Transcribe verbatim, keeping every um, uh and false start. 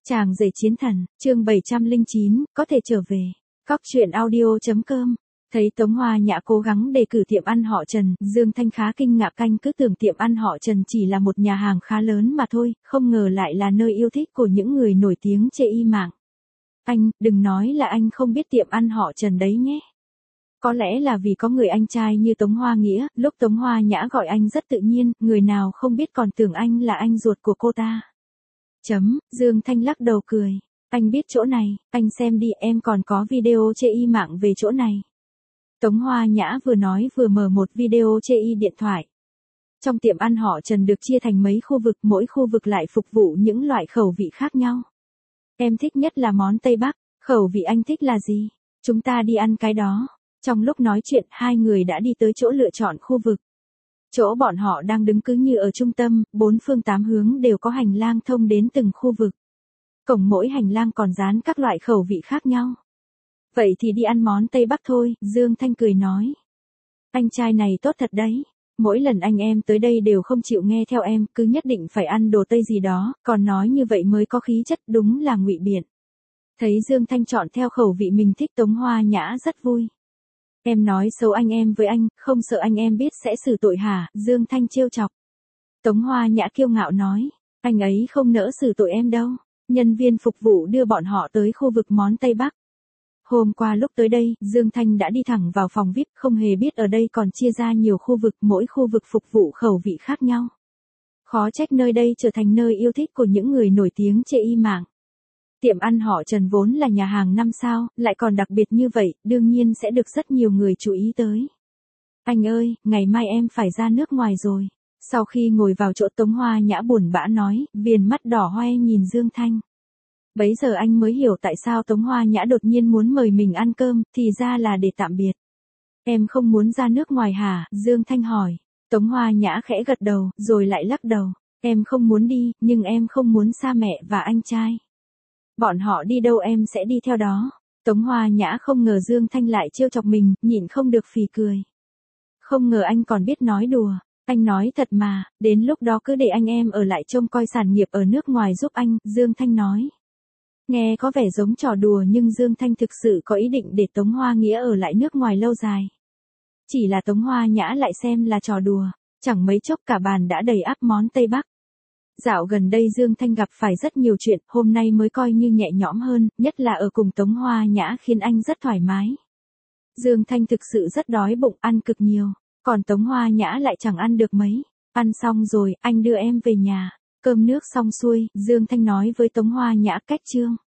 Chàng rể chiến thần, chương bảy trăm lẻ chín, có thể trở về. Cóc truyện audio chấm com. Thấy Tống Hoa Nhã cố gắng đề cử tiệm ăn họ Trần, Dương Thanh khá kinh ngạc, canh cứ tưởng tiệm ăn họ Trần chỉ là một nhà hàng khá lớn mà thôi, không ngờ lại là nơi yêu thích của những người nổi tiếng trên y mạng. Anh, đừng nói là anh không biết tiệm ăn họ Trần đấy nhé. Có lẽ là vì có người anh trai như Tống Hoa Nghĩa, lúc Tống Hoa Nhã gọi anh rất tự nhiên, người nào không biết còn tưởng anh là anh ruột của cô ta. Chấm, Dương Thanh lắc đầu cười. Anh biết chỗ này, anh xem đi, em còn có video chê y mạng về chỗ này. Tống Hoa Nhã vừa nói vừa mở một video chê y điện thoại. Trong tiệm ăn họ Trần được chia thành mấy khu vực, mỗi khu vực lại phục vụ những loại khẩu vị khác nhau. Em thích nhất là món Tây Bắc, khẩu vị anh thích là gì? Chúng ta đi ăn cái đó. Trong lúc nói chuyện, hai người đã đi tới chỗ lựa chọn khu vực. Chỗ bọn họ đang đứng cứ như ở trung tâm, bốn phương tám hướng đều có hành lang thông đến từng khu vực. Cổng mỗi hành lang còn dán các loại khẩu vị khác nhau. Vậy thì đi ăn món Tây Bắc thôi, Dương Thanh cười nói. Anh trai này tốt thật đấy. Mỗi lần anh em tới đây đều không chịu nghe theo em, cứ nhất định phải ăn đồ Tây gì đó, còn nói như vậy mới có khí chất, đúng là ngụy biện. Thấy Dương Thanh chọn theo khẩu vị mình thích, Tống Hoa Nhã rất vui. Em nói xấu anh em với anh, không sợ anh em biết sẽ xử tội hả? Dương Thanh trêu chọc. Tống Hoa Nhã kiêu ngạo nói, anh ấy không nỡ xử tội em đâu. Nhân viên phục vụ đưa bọn họ tới khu vực món Tây Bắc. Hôm qua lúc tới đây, Dương Thanh đã đi thẳng vào phòng vi ai pi, không hề biết ở đây còn chia ra nhiều khu vực, mỗi khu vực phục vụ khẩu vị khác nhau. Khó trách nơi đây trở thành nơi yêu thích của những người nổi tiếng trên y mạng. Tiệm ăn họ Trần vốn là nhà hàng năm sao, lại còn đặc biệt như vậy, đương nhiên sẽ được rất nhiều người chú ý tới. Anh ơi, ngày mai em phải ra nước ngoài rồi. Sau khi ngồi vào chỗ, Tống Hoa Nhã buồn bã nói, viền mắt đỏ hoe nhìn Dương Thanh. Bấy giờ anh mới hiểu tại sao Tống Hoa Nhã đột nhiên muốn mời mình ăn cơm, thì ra là để tạm biệt. Em không muốn ra nước ngoài hả? Dương Thanh hỏi. Tống Hoa Nhã khẽ gật đầu, rồi lại lắc đầu. Em không muốn đi, nhưng em không muốn xa mẹ và anh trai. Bọn họ đi đâu em sẽ đi theo đó. Tống Hoa Nhã không ngờ Dương Thanh lại trêu chọc mình, nhịn không được phì cười. Không ngờ anh còn biết nói đùa. Anh nói thật mà, đến lúc đó cứ để anh em ở lại trông coi sản nghiệp ở nước ngoài giúp anh, Dương Thanh nói. Nghe có vẻ giống trò đùa nhưng Dương Thanh thực sự có ý định để Tống Hoa Nghĩa ở lại nước ngoài lâu dài. Chỉ là Tống Hoa Nhã lại xem là trò đùa, chẳng mấy chốc cả bàn đã đầy ắp món Tây Bắc. Dạo gần đây Dương Thanh gặp phải rất nhiều chuyện, hôm nay mới coi như nhẹ nhõm hơn, nhất là ở cùng Tống Hoa Nhã khiến anh rất thoải mái. Dương Thanh thực sự rất đói bụng, ăn cực nhiều, còn Tống Hoa Nhã lại chẳng ăn được mấy. Ăn xong rồi, anh đưa em về nhà. Cơm nước xong xuôi, Dương Thanh nói với Tống Hoa Nhã, cách chương.